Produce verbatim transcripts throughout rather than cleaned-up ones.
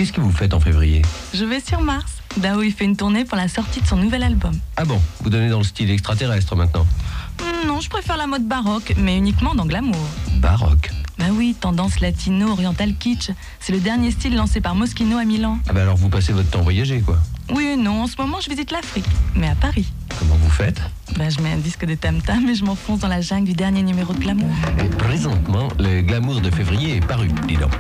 Qu'est-ce que vous faites en février? Je vais sur Mars. Dao, il fait une tournée pour la sortie de son nouvel album. Ah bon, vous donnez dans le style extraterrestre maintenant? Non, je préfère la mode baroque, mais uniquement dans glamour. Baroque? Bah oui, tendance latino-oriental kitsch. C'est le dernier style lancé par Moschino à Milan. Ah bah alors vous passez votre temps à voyager, quoi. Oui et non, en ce moment je visite l'Afrique, mais à Paris. Comment vous faites? Bah je mets un disque de tam-tam et je m'enfonce dans la jungle du dernier numéro de Glamour. Et présentement, le Glamour de février est paru, dis donc.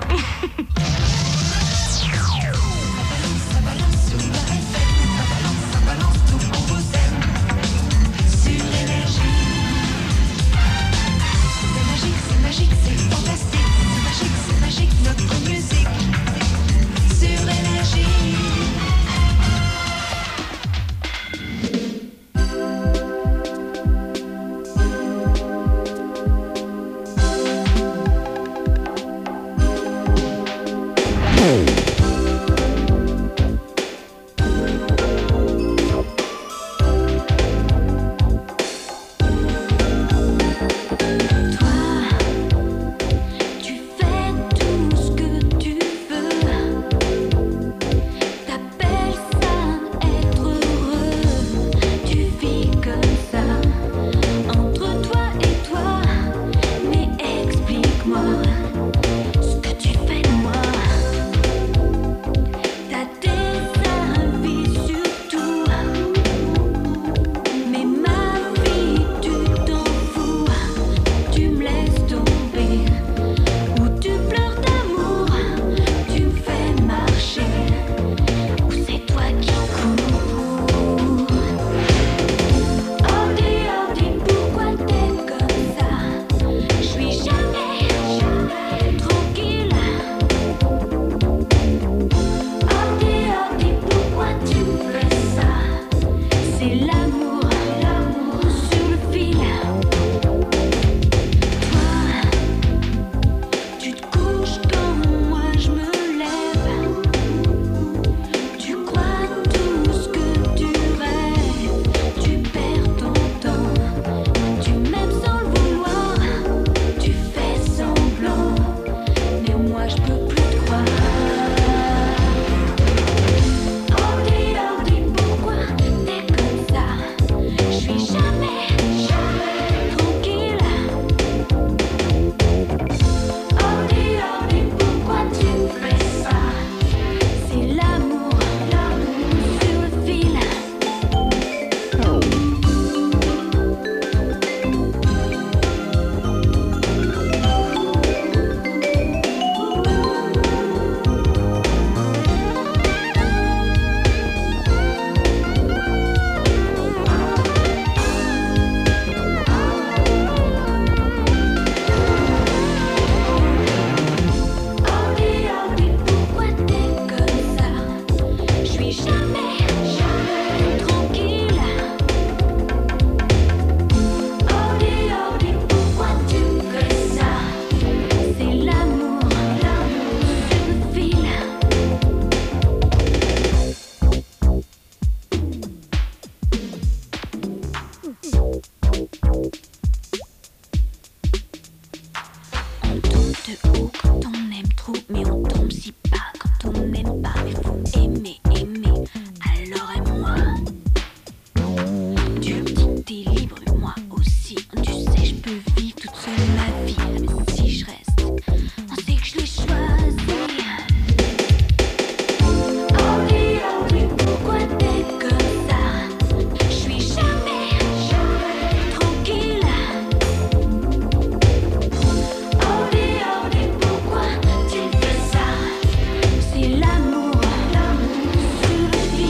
L'amour, l'amour sur le fil.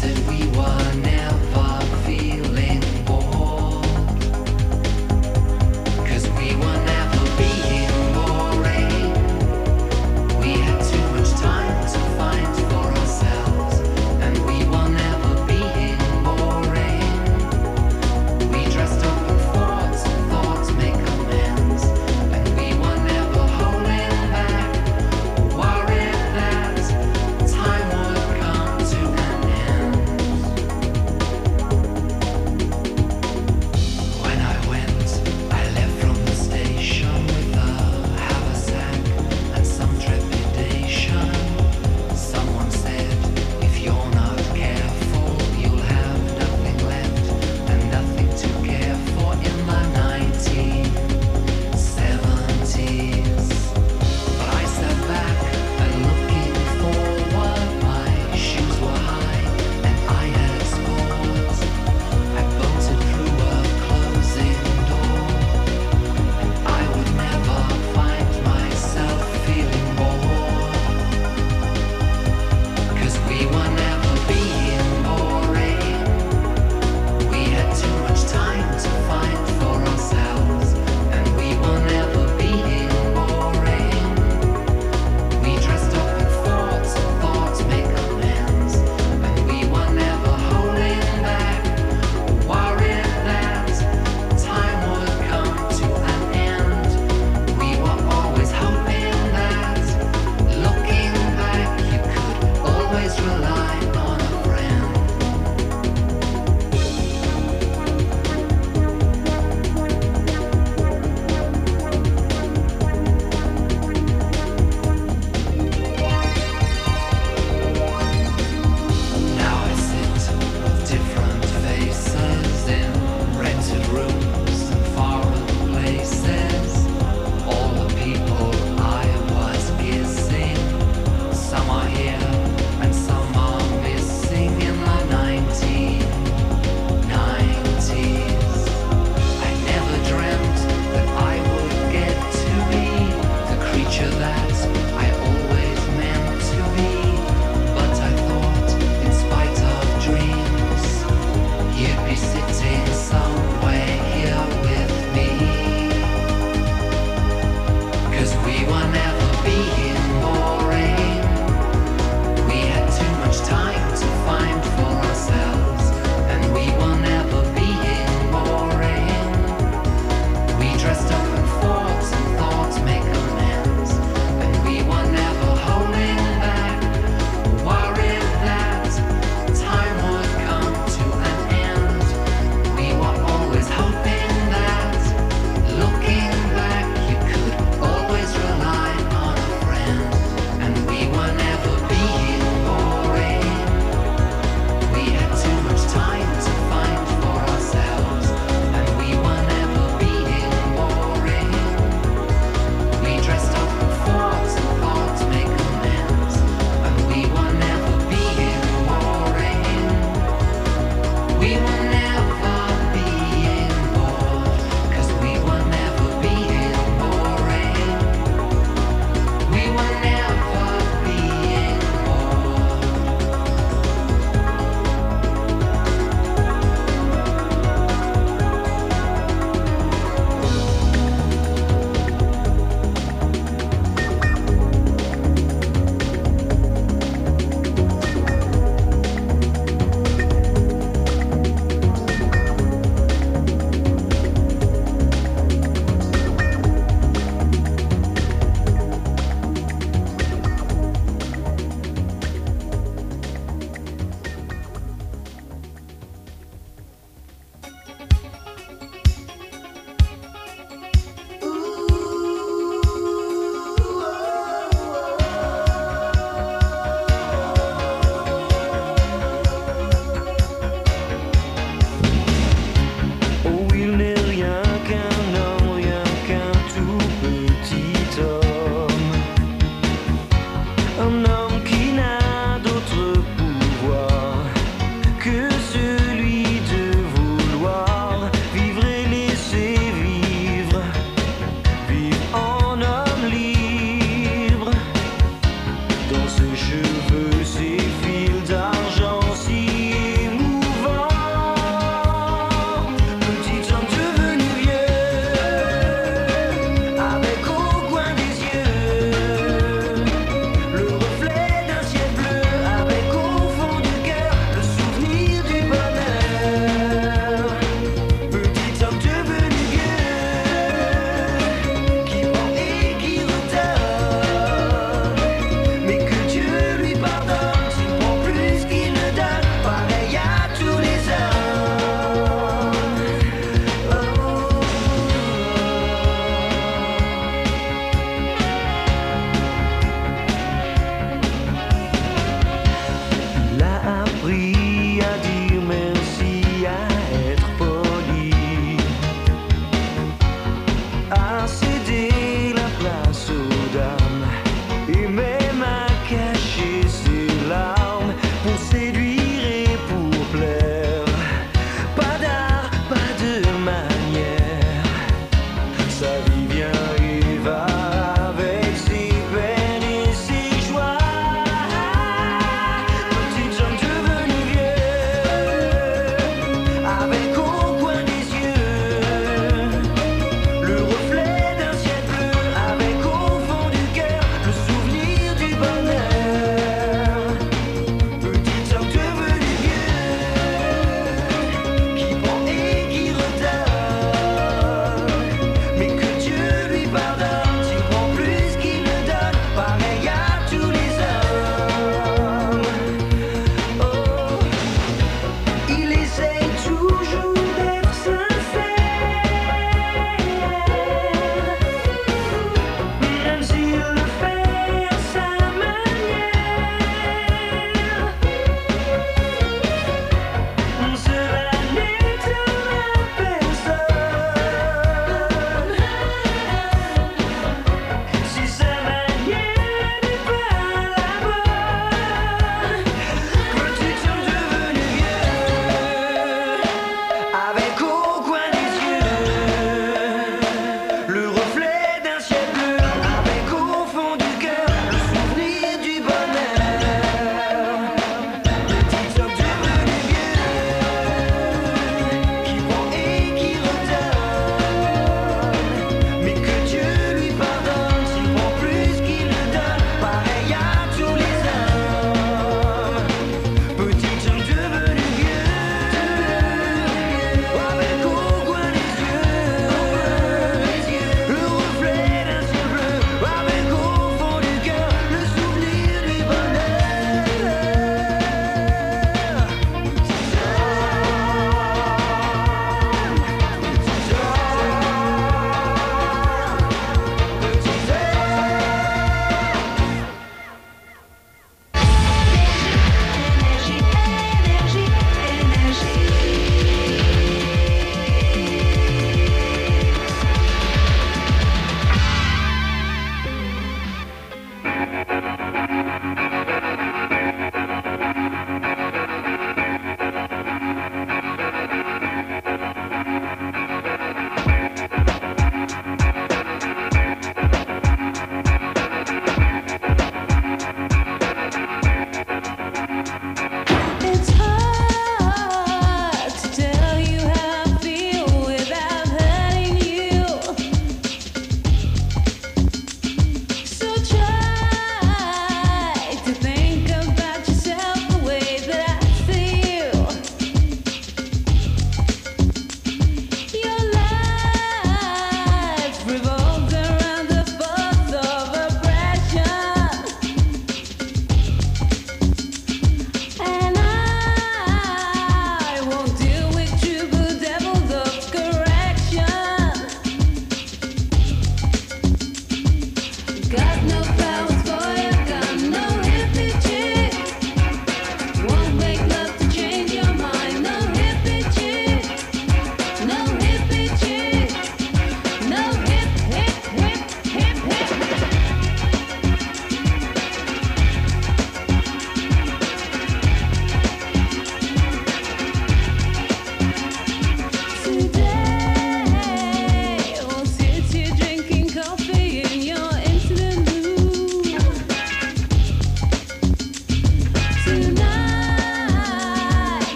Time would come to an end.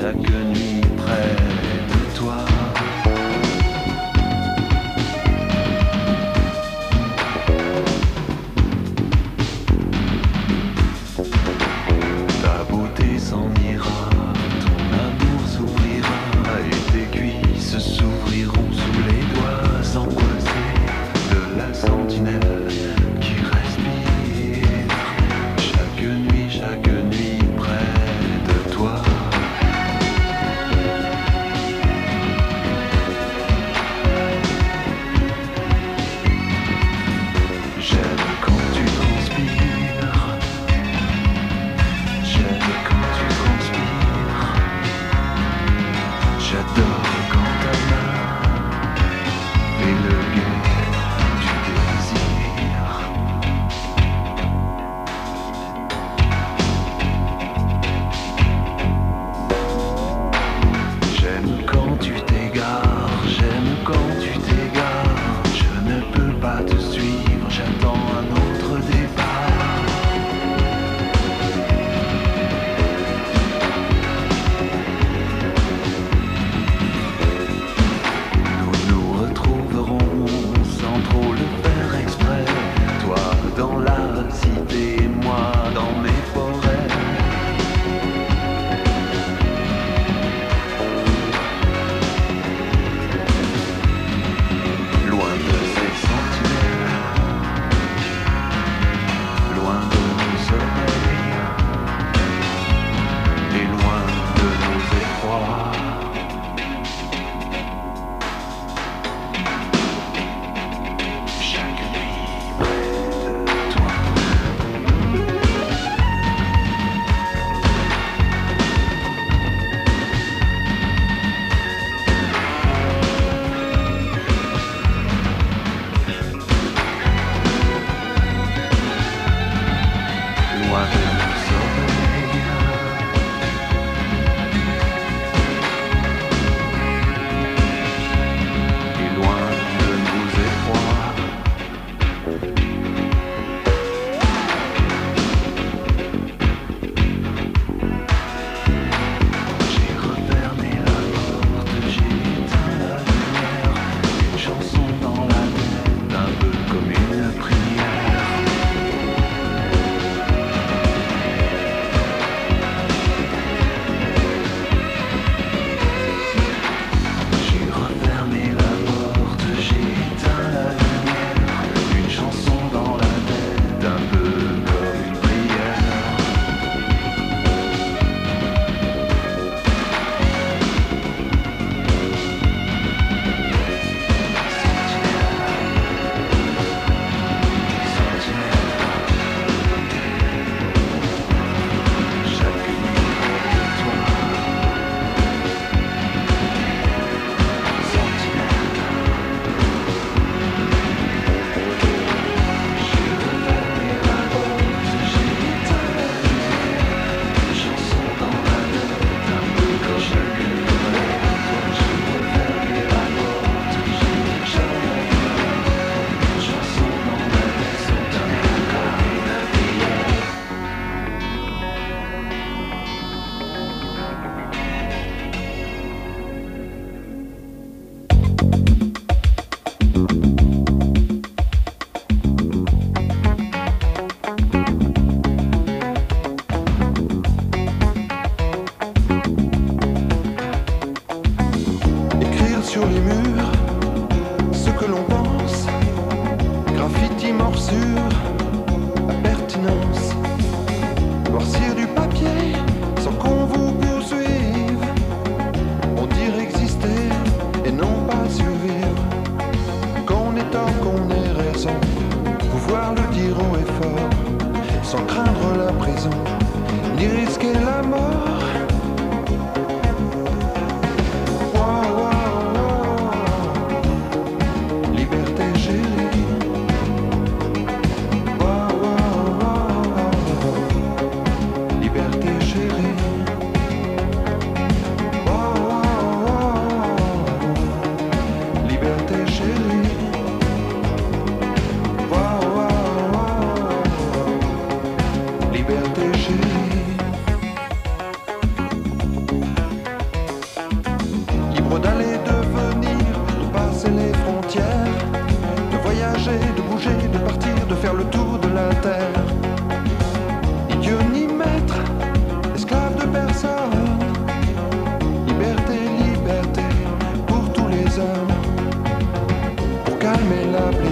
chaque nuit près de toi. Ta beauté s'en ira, ton amour s'ouvrira et tes cuisses s'ouvriront sous les doigts angoissés de la sentinelle qui respire chaque nuit, chaque nuit près de toi.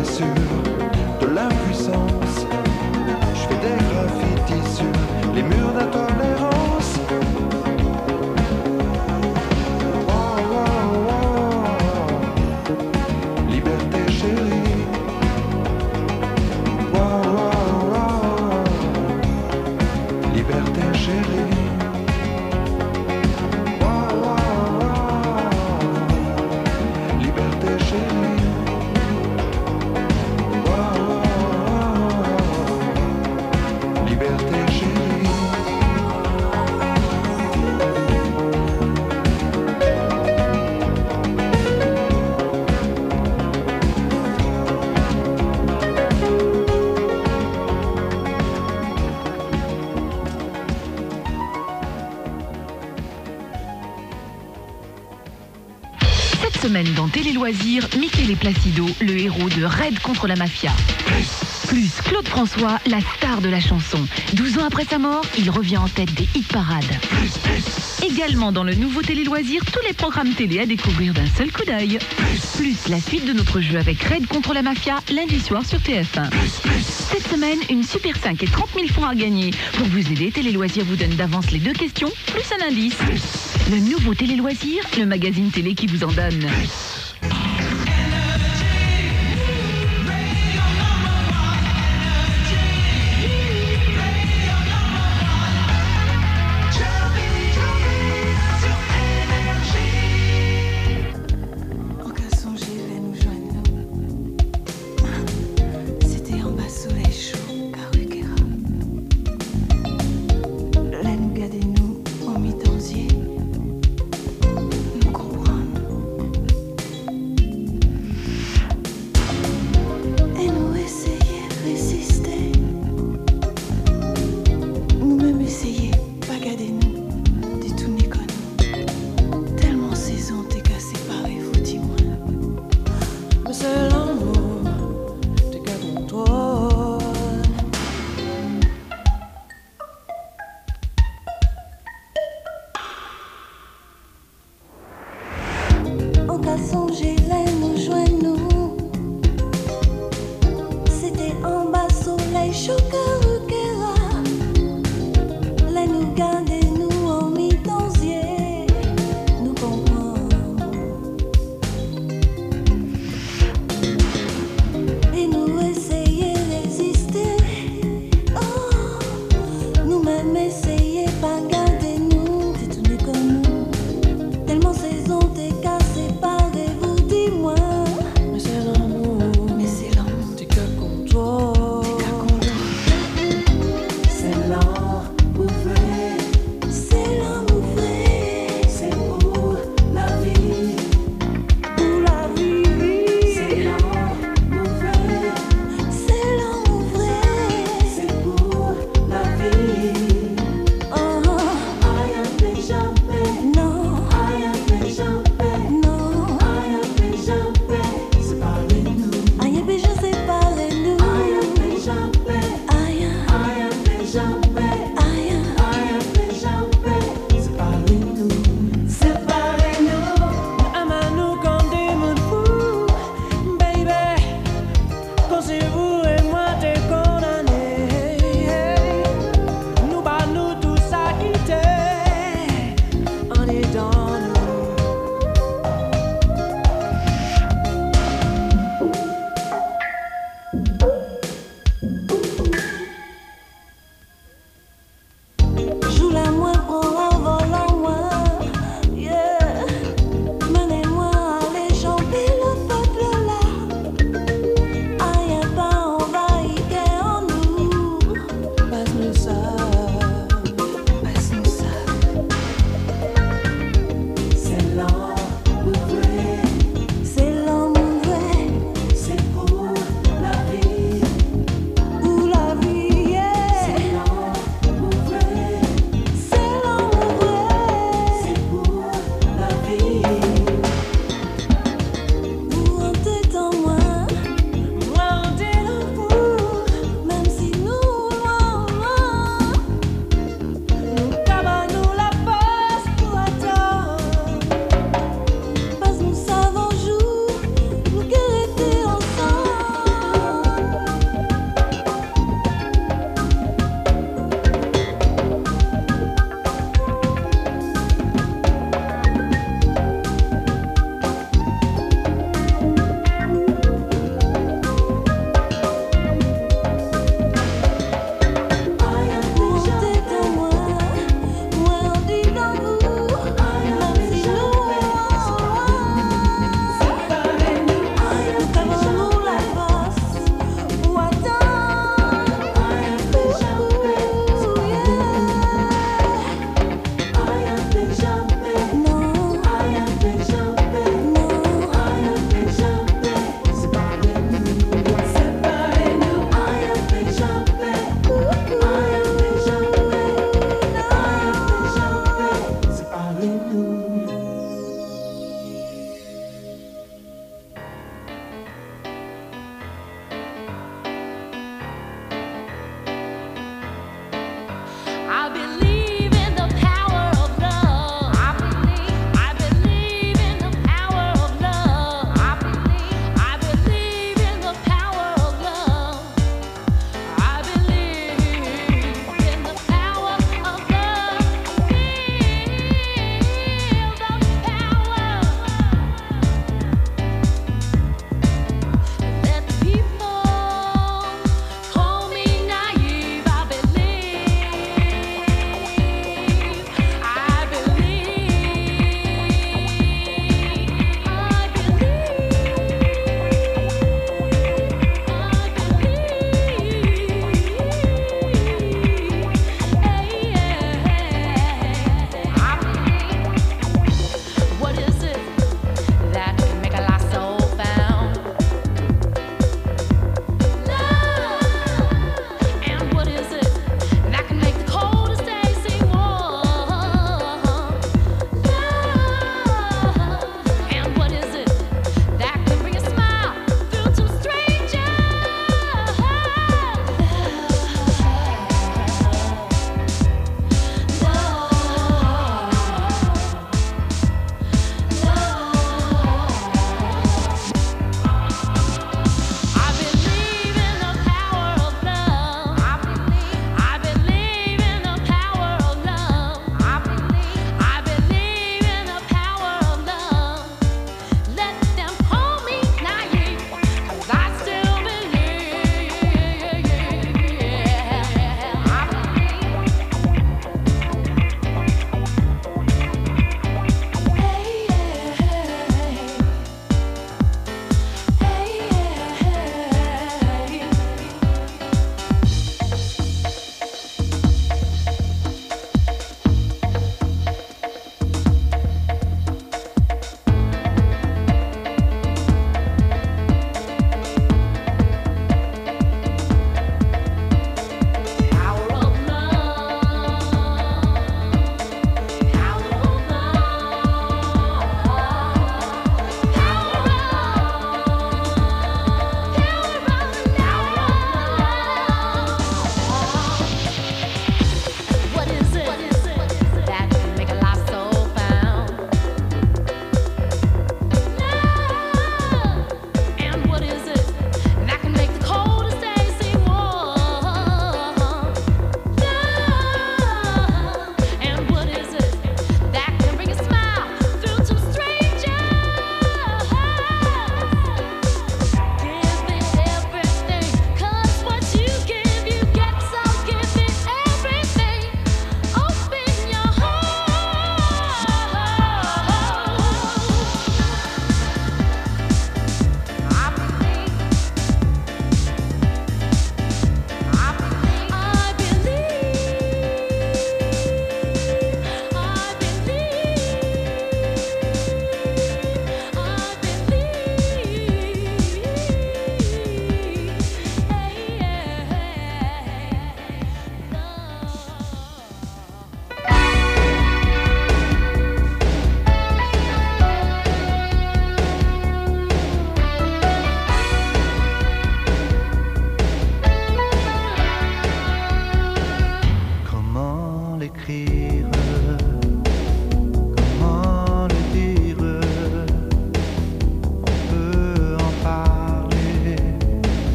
Semaine dans Télé Loisirs, Michele Placido, le héros de Raid contre la mafia. Plus Claude François, la star de la chanson. douze ans après sa mort, il revient en tête des hit-parades. Également dans le nouveau Télé Loisirs, tous les programmes télé à découvrir d'un seul coup d'œil. Plus la suite de notre jeu avec Raid contre la mafia, lundi soir sur T F un. Cette semaine, une Super cinq et trente mille francs à gagner. Pour vous aider, Télé Loisirs vous donne d'avance les deux questions, plus un indice. Le nouveau Télé Loisirs, le magazine télé qui vous en donne.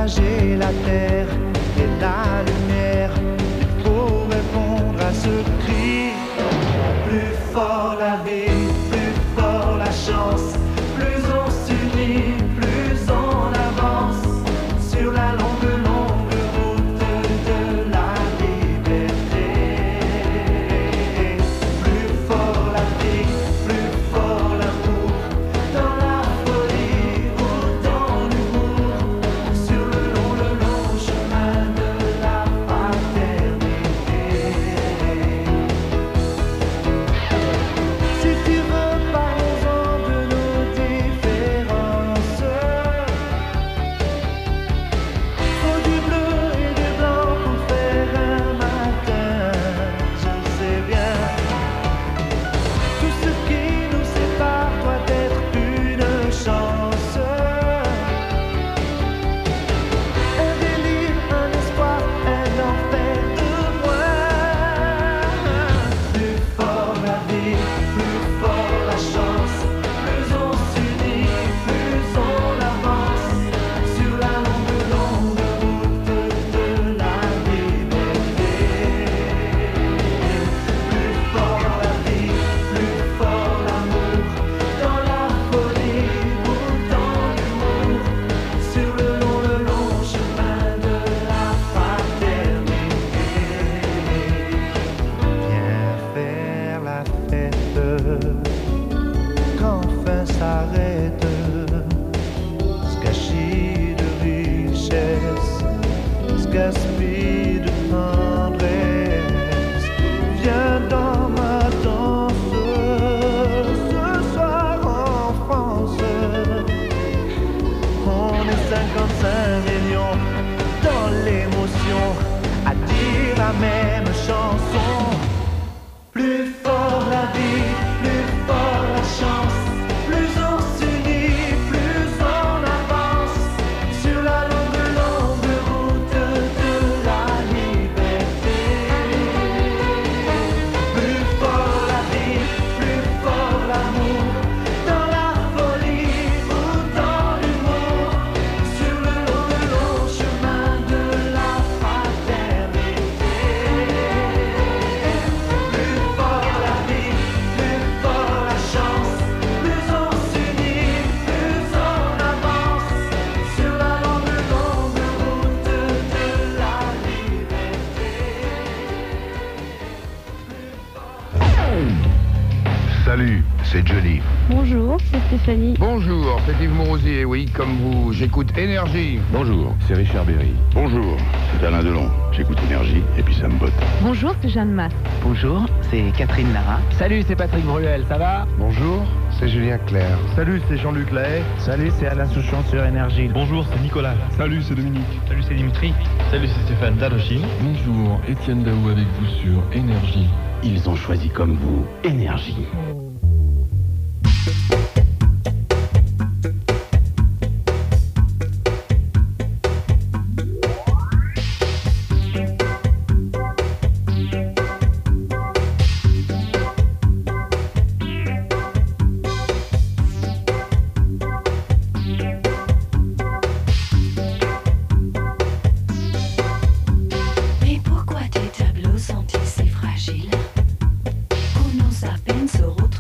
partager la terre et la lumière. Il faut répondre à ce cri. Plus fort la vie, plus fort la chance. Plus on s'unit, plus on avance sur la longue, longue route de la liberté. Plus fort la vie, plus fort l'amour, dans la folie ou dans l'humour, sur le long, le long chemin de la fraternité. Si tu veux, parlons-en de nos différences. Faut du bleu et du blanc pour faire un matin, je le sais bien. Tout ce qui nous sépare doit être une chance. Un délire, un espoir, un enfer de moins. Plus fort la vie, plus fort la chance. Plus on s'unit, plus on avance sur la longue, longue route de la liberté. Plus fort la vie, plus fort l'amour, dans la folie ou dans l'humour, sur le long, le long chemin de la fraternité. Viens faire la fête quand fin s'arrête, ce gâchis de richesse, ce gaspille de tendresse. Viens dans ma danse ce soir en France. On est cinquante-cinq millions dans l'émotion à dire la même chanson. Plus fort la vie, plus fort la chance. Plus on s'unit, plus on avance sur la longue, longue route de la liberté. Plus fort la vie, plus fort l'amour, dans la folie ou dans l'humour, sur le long, le long chemin de la fraternité. Plus fort la vie, plus fort la chance. Plus on s'unit, plus on avance sur la longue, longue route de la liberté. Salut, c'est Johnny. Bonjour, c'est Stéphanie. Bonjour, c'est Yves Morosier, oui, comme vous, j'écoute Énergie. Bonjour, c'est Richard Berry. Bonjour, c'est Alain Delon. J'écoute Énergie et puis ça me botte. Bonjour, c'est Jeanne Masse. Bonjour, c'est Catherine Lara. Salut, c'est Patrick Bruel, ça va? Bonjour, c'est Julien Clerc. Salut, c'est Jean-Luc Lahaye. Salut, c'est Alain Souchon sur Énergie. Bonjour, c'est Nicolas. Salut, c'est Dominique. Salut, c'est Dimitri. Salut, c'est Stéphane Dadochi. Bonjour, Étienne Daou avec vous sur Énergie. Ils ont choisi comme vous Énergie. Mais pourquoi tes tableaux sont-ils si fragiles? Qu'on ose à peine se retrouver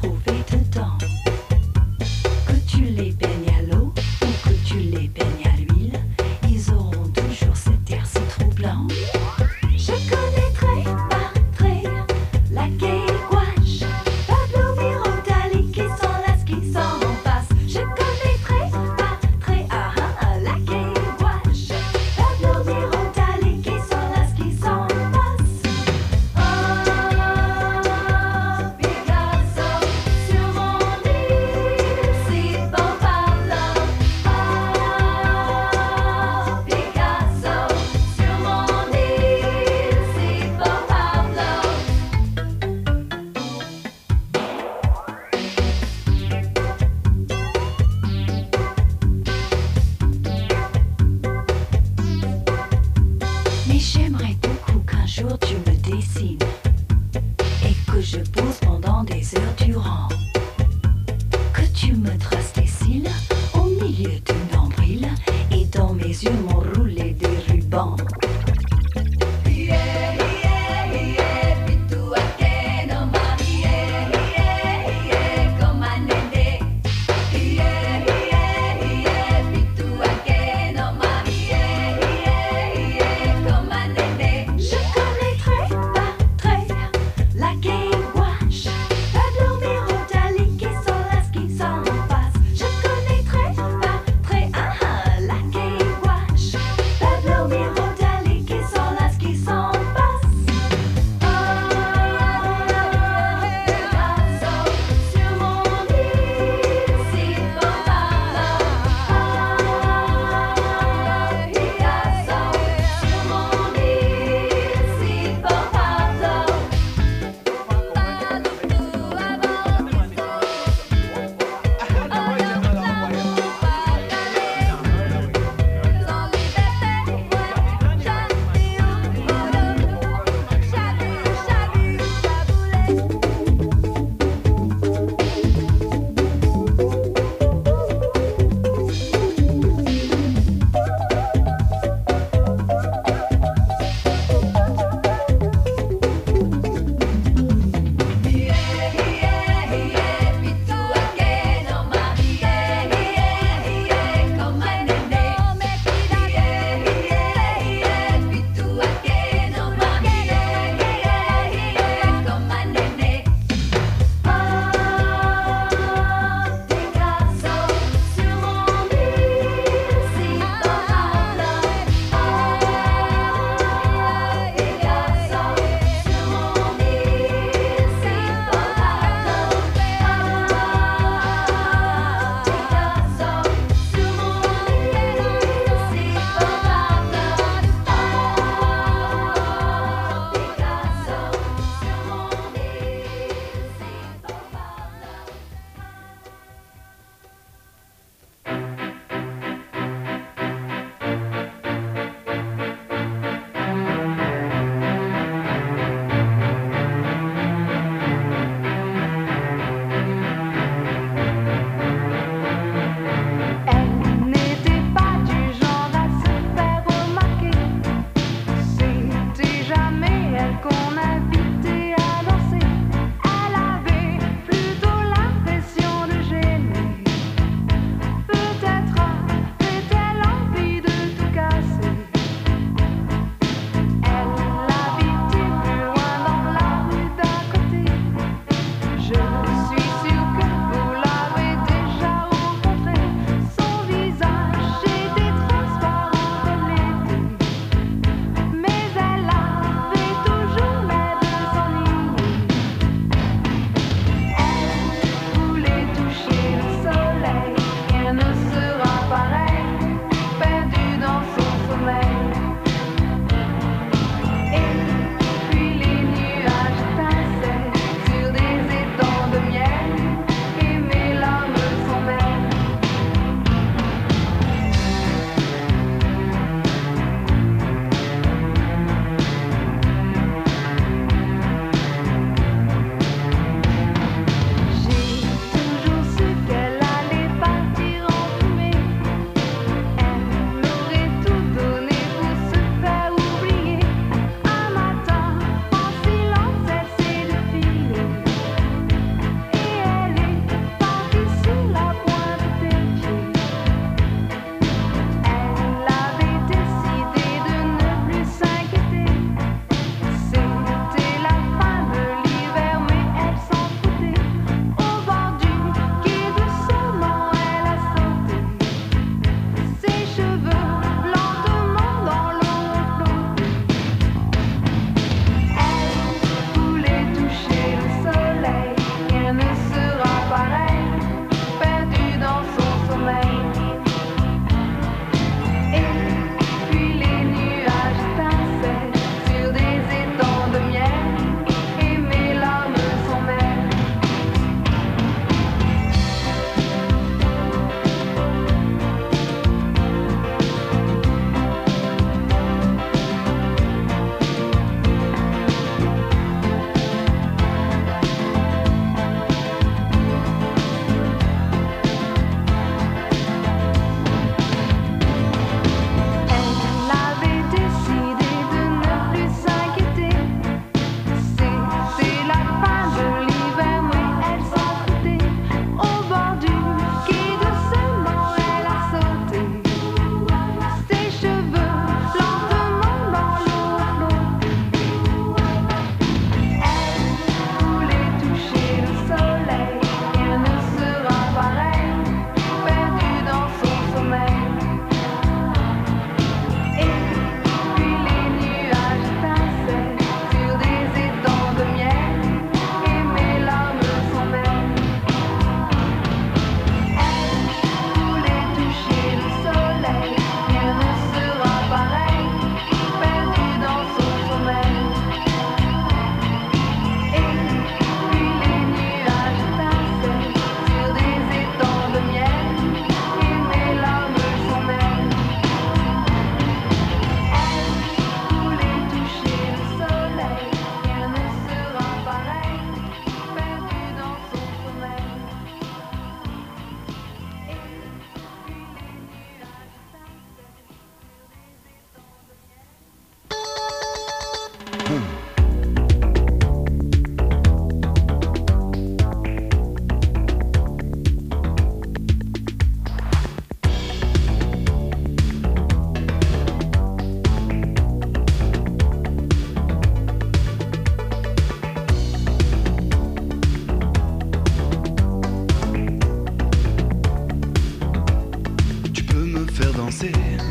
danser,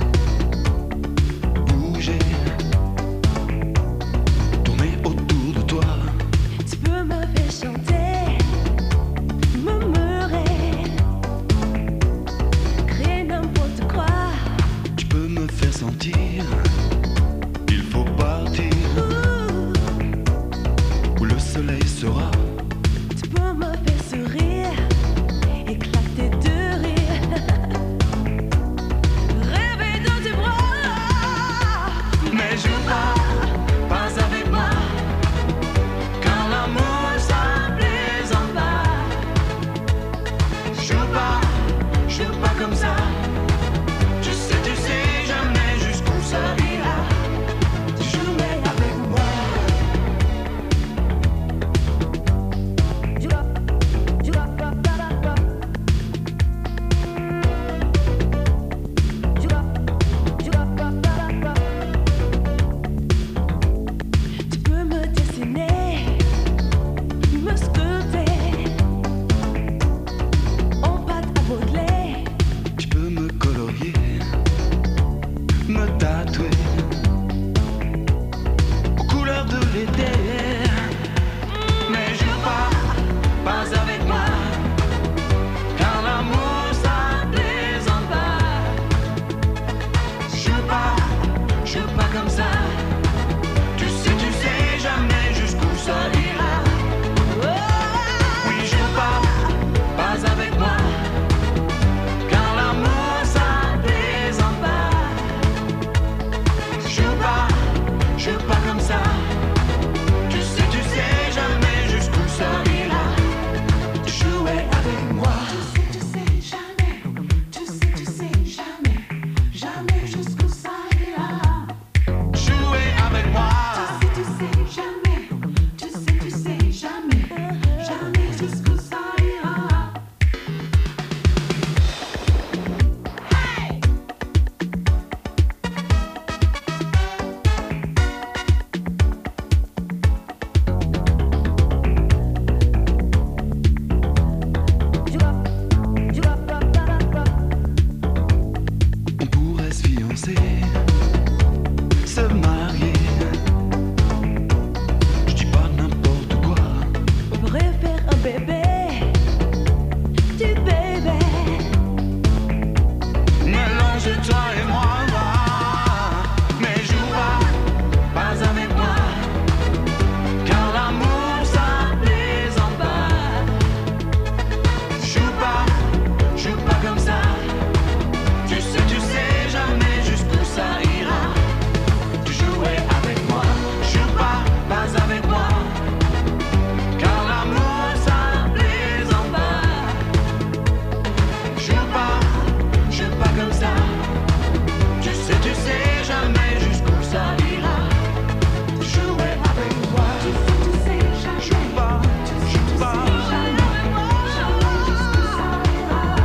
bouger, tourner autour de toi. Tu peux me faire chanter, murmurer, créer n'importe quoi. Tu peux me faire sentir, il faut partir, Ouh. Où le soleil sera. Tu peux me faire sourire, éclater de rire, rêver dans tes bras. Mais joue pas, pas avec moi, car l'amour ça plaisante pas. Joue pas, joue pas comme ça. Tu sais, tu sais jamais jusqu'où ça ira. Jouer avec moi. Joue, joue, pa, pa, pa, pa. Joue, joue, pa, pa, pa, pa. Tu peux me dessiner, me sculpter, en pâte aveuglée. Tu peux me colorier, me tatouer aux couleurs de l'été. Mais joue pas, pas avec moi, car l'amour ça plaisante pas. Joue pas, joue pas comme ça. Tu sais, tu sais jamais jusqu'où ça ira. Oui, joue pas, pas avec moi, car l'amour ça plaisante pas. Joue pas, joue pas comme ça. Tu sais, tu sais jamais jusqu'où ça ira. Jouer avec moi. Tu sais jamais, tu sais, tu sais jamais, jamais jusqu'où ça ira. Jouer avec moi. Tu sais, tu sais jamais, tu sais, tu sais jamais, jamais jusqu'où ça ira. On pourrait se fiancer, se marier. Je dis pas n'importe quoi. On pourrait faire un bébé, du bébé. Mélange toi et moi. Mais joue pas, pas avec moi, car l'amour ça plaisante pas. Joue pas, joue pas comme ça. Tu sais, tu sais jamais jusqu'où ça ira. Tu jouais avec moi. Joue pas, pas avec moi, car l'amour ça plaisante pas. Joue pas, joue pas comme ça. Tu sais, tu sais jamais jusqu'où ça ira. Jouer avec moi. Tu sais, tu sais jamais, Joue pas, joue pas. jamais jusqu'où ça ira.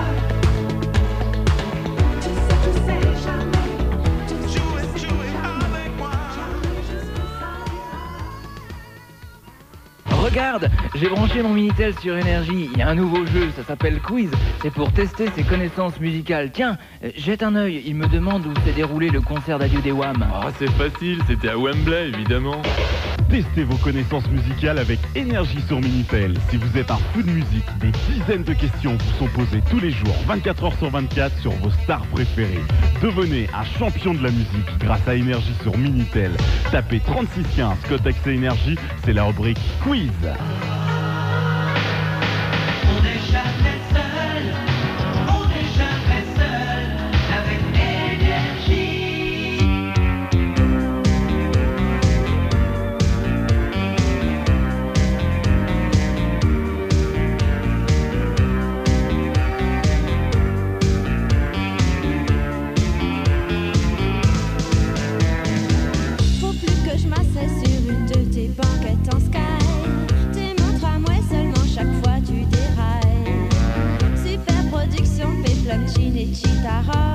Tu sais, tu sais jamais, tu sais, Jouer, tu sais jouer jamais, avec moi. jusqu'où ça ira. Regarde, j'ai branché mon Minitel sur Énergie. Il y a un nouveau jeu, ça s'appelle Quiz. C'est pour tester ses connaissances musicales. Tiens, euh, jette un œil. Il me demande où s'est déroulé le concert d'adieu des Wham. Ah, c'est facile, c'était à Wembley, évidemment. Testez vos connaissances musicales avec Énergie sur Minitel. Si vous êtes un fou de musique, des dizaines de questions vous sont posées tous les jours, vingt-quatre heures sur vingt-quatre, sur vos stars préférées. Devenez un champion de la musique grâce à Énergie sur Minitel. Tapez trente-six quinze, code accès Énergie, c'est la rubrique Quiz. On n'est jamais seul, on n'est jamais seul avec Énergie. Faut plus que je m'asseye sur une de tes banquettes en sky. Tu montres à moi seulement chaque fois tu dérailles. Super production, péplum, jean et chitara.